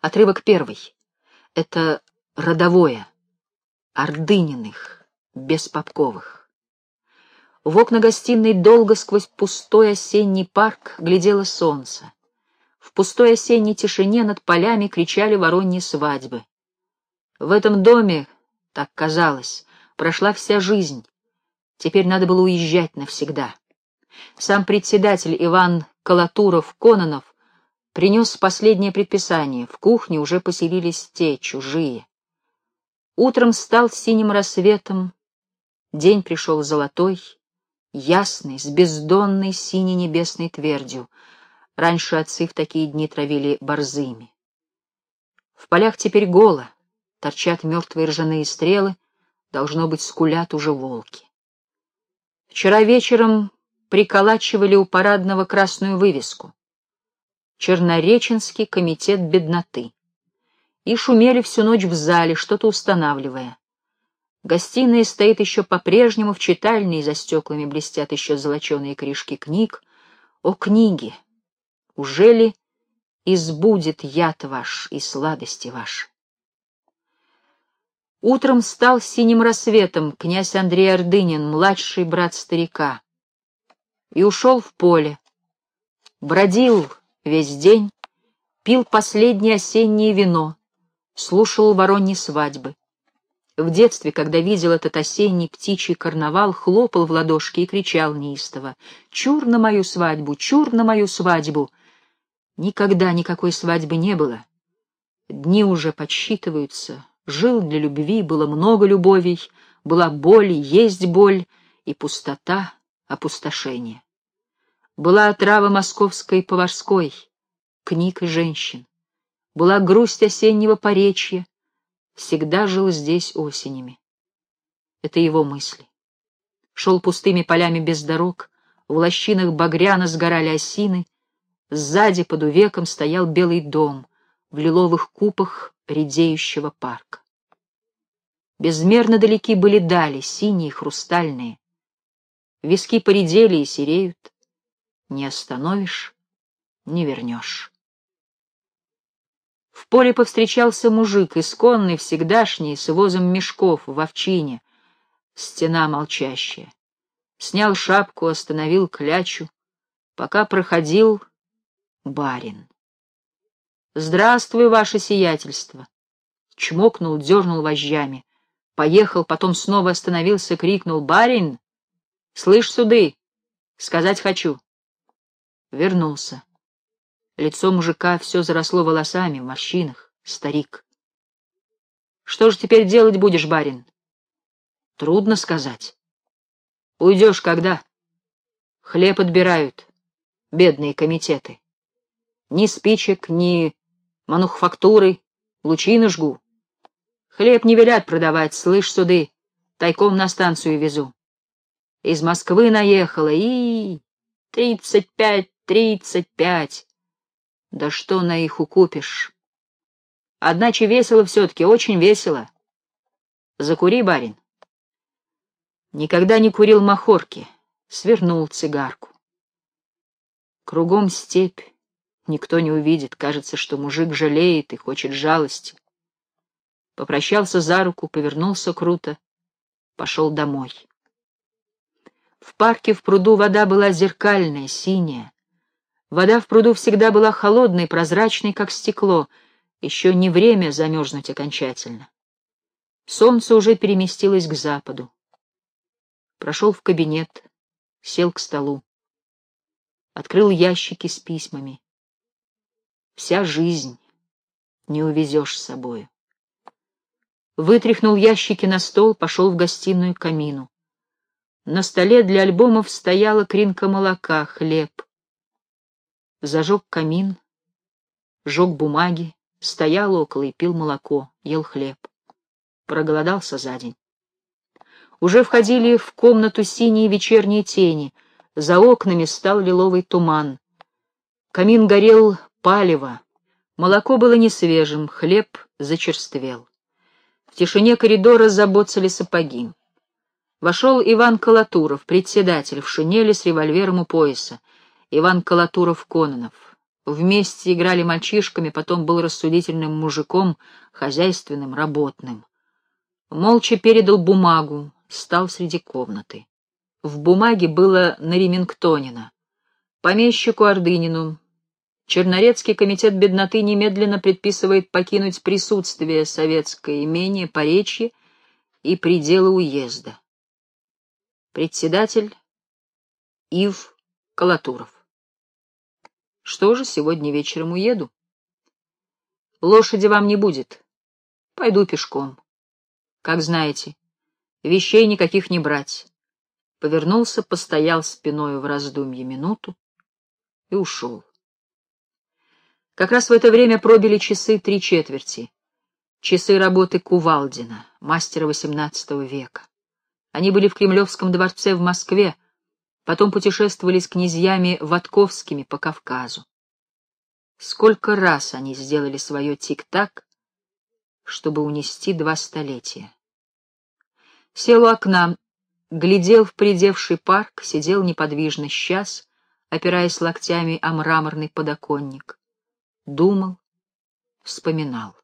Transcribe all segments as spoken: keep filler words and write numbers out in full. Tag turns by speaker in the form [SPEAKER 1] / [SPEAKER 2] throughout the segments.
[SPEAKER 1] Отрывок первый. Это родовое, Ордыниных, без Попковых. В окна гостиной долго сквозь пустой осенний парк глядело солнце. В пустой осенней тишине над полями кричали вороньи свадьбы. В этом доме, так казалось, прошла вся жизнь. Теперь надо было уезжать навсегда. Сам председатель Иван Колотуров-Кононов принес последнее предписание. В кухне уже поселились те, чужие. Утром стал синим рассветом, день пришел золотой, ясный, с бездонной синей небесной твердью. Раньше отцы в такие дни травили борзыми. В полях теперь голо, торчат мертвые ржаные стрелы, должно быть, скулят уже волки. Вчера вечером приколачивали у парадного красную вывеску: «Чернореченский комитет бедноты». И шумели всю ночь в зале, что-то устанавливая. Гостиная стоит еще по-прежнему, в читальне за стеклами блестят еще золоченые крышки книг. О, книги! Ужели избудет яд ваш и сладости ваши? Утром стал синим рассветом князь Андрей Ордынин, младший брат старика, и ушел в поле. Бродил весь день, пил последнее осеннее вино, слушал вороньи свадьбы. В детстве, когда видел этот осенний птичий карнавал, хлопал в ладошки и кричал неистово: «Чур на мою свадьбу! Чур на мою свадьбу!» Никогда никакой свадьбы не было. Дни уже подсчитываются. Жил для любви, было много любовей, была боль, есть боль, и пустота, опустошение. Была отрава московской поварской, книг и женщин. Была грусть осеннего поречья, всегда жил здесь осенями. Это его мысли. Шел пустыми полями без дорог, в лощинах багряно сгорали осины, сзади под увеком стоял белый дом в лиловых купах редеющего парка. Безмерно далеки были дали, синие, хрустальные. Виски поредели и сереют. Не остановишь, не вернешь. В поле повстречался мужик, исконный, всегдашний, с возом мешков в овчине, стена молчащая. Снял шапку, остановил клячу. Пока проходил барин. «Здравствуй, ваше сиятельство!» Чмокнул, дернул вожжами. Поехал, потом снова остановился, крикнул: «Барин! Слышь, суды! Сказать хочу!» Вернулся. Лицо мужика все заросло волосами, в морщинах. Старик. «Что же теперь делать будешь, барин?» «Трудно сказать». «Уйдешь когда?» «Хлеб отбирают, бедные комитеты. Ни спичек, ни мануфактуры, лучины жгу. Хлеб не велят продавать, слышь, суды, тайком на станцию везу. Из Москвы наехала, и тридцать пять, тридцать пять. Да что на их укупишь? Одначе весело все-таки, очень весело. Закури, барин». Никогда не курил махорки, свернул цигарку. Кругом степь, никто не увидит, кажется, что мужик жалеет и хочет жалости. Попрощался за руку, повернулся круто, пошел домой. В парке в пруду вода была зеркальная, синяя. Вода в пруду всегда была холодной, прозрачной, как стекло. Еще не время замерзнуть окончательно. Солнце уже переместилось к западу. Прошел в кабинет, сел к столу. Открыл ящики с письмами. Вся жизнь не увезешь с собою. Вытряхнул ящики на стол, пошел в гостиную к камину. На столе для альбомов стояла кринка молока, хлеб. Зажег камин, жег бумаги, стоял около и пил молоко, ел хлеб. Проголодался за день. Уже входили в комнату синие вечерние тени, за окнами стал лиловый туман. Камин горел палево, молоко было несвежим, хлеб зачерствел. В тишине коридора забоцали сапоги. Вошел Иван Колотуров, председатель, в шинели с револьвером у пояса. Иван Колотуров-Кононов. Вместе играли мальчишками, потом был рассудительным мужиком, хозяйственным, работным. Молча передал бумагу, стал среди комнаты. В бумаге было на Ремингтонина. Помещику Ордынину. Чернорецкий комитет бедноты немедленно предписывает покинуть присутствие советское имение Поречье и пределы уезда. Председатель Ив Колотуров. Что же, сегодня вечером уеду. Лошади вам не будет. Пойду пешком. Как знаете, вещей никаких не брать. Повернулся, постоял спиною в раздумье минуту и ушел. Как раз в это время пробили часы три четверти. Часы работы Кувалдина, мастера восемнадцатого века. Они были в Кремлевском дворце в Москве, потом путешествовали с князьями Ватковскими по Кавказу. Сколько раз они сделали свое тик-так, чтобы унести два столетия. Сел у окна, глядел в придевший парк, сидел неподвижно сейчас, опираясь локтями о мраморный подоконник. Думал, вспоминал.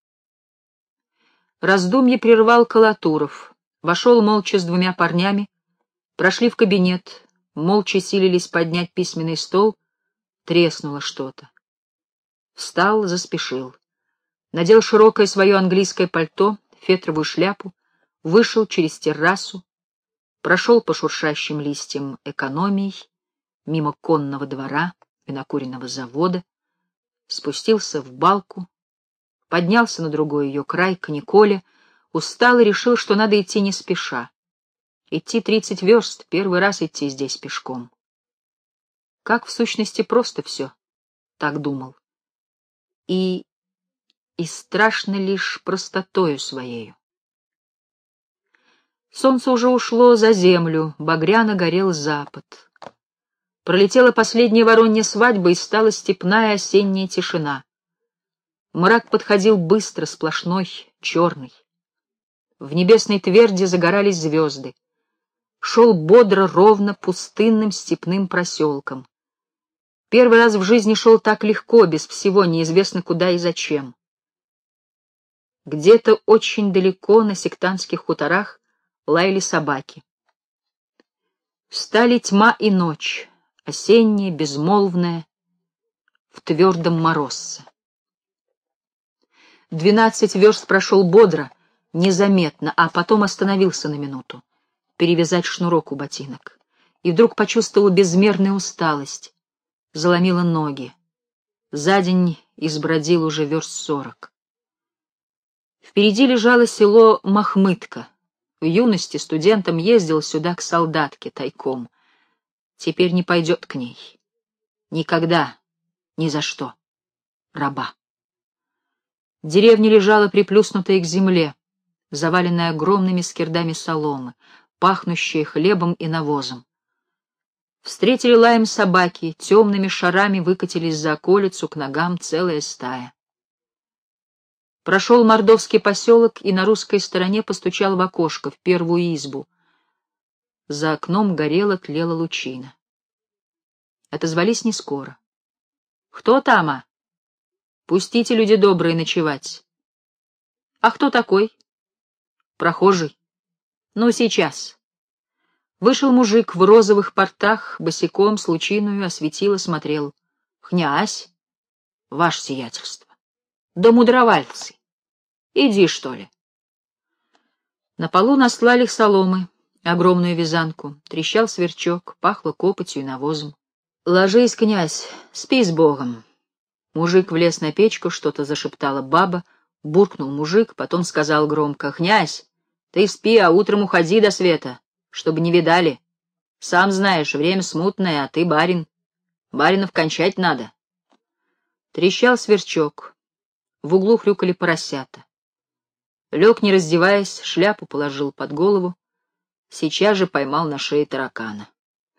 [SPEAKER 1] Раздумье прервал Колотуров. Вошел молча с двумя парнями, прошли в кабинет, молча силились поднять письменный стол, треснуло что-то. Встал, заспешил. Надел широкое свое английское пальто, фетровую шляпу, вышел через террасу, прошел по шуршащим листьям экономий, мимо конного двора, винокуренного завода, спустился в балку, поднялся на другой ее край, к Николе, устал и решил, что надо идти не спеша. Идти тридцать верст, первый раз идти здесь пешком. Как в сущности просто все, так думал. И... и страшно лишь простотою своею. Солнце уже ушло за землю, багряно горел запад. Пролетела последняя воронья свадьба, и стала степная осенняя тишина. Мрак подходил быстро, сплошной, черный. В небесной тверди загорались звезды. Шел бодро, ровно, пустынным степным проселком. Первый раз в жизни шел так легко, без всего, неизвестно куда и зачем. Где-то очень далеко на сектантских хуторах лаяли собаки. Стали тьма и ночь, осенняя, безмолвная, в твердом морозце. Двенадцать верст прошел бодро, незаметно, а потом остановился на минуту, перевязать шнурок у ботинок, и вдруг почувствовал безмерную усталость, заломило ноги. За день избродил уже верст сорок. Впереди лежало село Махмытка. В юности студентом ездил сюда к солдатке тайком. Теперь не пойдет к ней. Никогда, ни за что. Раба. Деревня лежала приплюснутая к земле, заваленная огромными скирдами соломы, пахнущая хлебом и навозом. Встретили лаем собаки, темными шарами выкатились за околицу, к ногам целая стая. Прошел мордовский поселок и на русской стороне постучал в окошко, в первую избу. За окном горела, тлела лучина. Отозвались не скоро. «Кто тама? Пустите, люди добрые, ночевать». «А кто такой?» «Прохожий». «Ну, сейчас». Вышел мужик в розовых портах, босиком, с лучиною, осветило, смотрел. «Князь, ваше сиятельство». «Да мудровальцы. Иди, что ли». На полу наслали соломы, огромную вязанку, трещал сверчок, пахло копотью и навозом. «Ложись, князь, спи с Богом». Мужик влез на печку, что-то зашептала баба, буркнул мужик, потом сказал громко: «Князь, ты спи, а утром уходи до света, чтобы не видали. Сам знаешь, время смутное, а ты барин. Баринов кончать надо». Трещал сверчок, в углу хрюкали поросята. Лег, не раздеваясь, шляпу положил под голову, сейчас же поймал на шее таракана.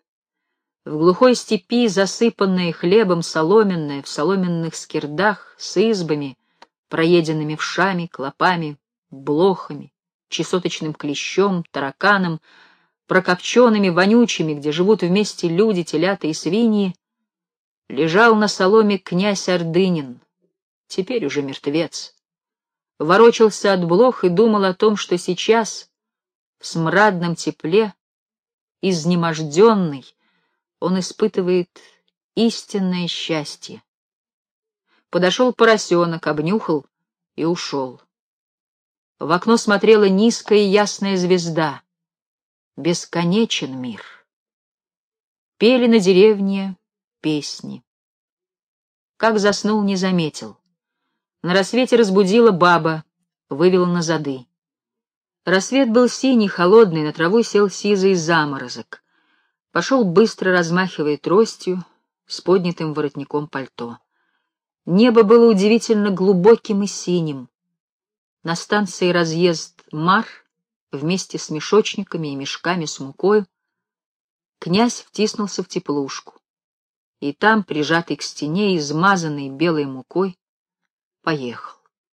[SPEAKER 1] В глухой степи, засыпанная хлебом, соломенная, в соломенных скирдах, с избами, проеденными вшами, клопами, блохами, чесоточным клещом, тараканом, прокопченными, вонючими, где живут вместе люди, телята и свиньи, Лежал на соломе князь Ордынин, теперь уже мертвец. Ворочался от блох и думал о том, что сейчас, в смрадном тепле, изнеможденный, он испытывает истинное счастье. Подошел поросенок, обнюхал и ушел. В окно смотрела низкая и ясная звезда. Бесконечен мир. Пели на деревне песни. Как заснул, не заметил. На рассвете разбудила баба, вывела на зады. Рассвет был синий, холодный, на траву сел сизый заморозок. Пошел быстро, размахивая тростью, с поднятым воротником пальто. Небо было удивительно глубоким и синим. На станции разъезд Мар вместе с мешочниками и мешками с мукою князь втиснулся в теплушку. И там, прижатый к стене, измазанный белой мукой, поехал.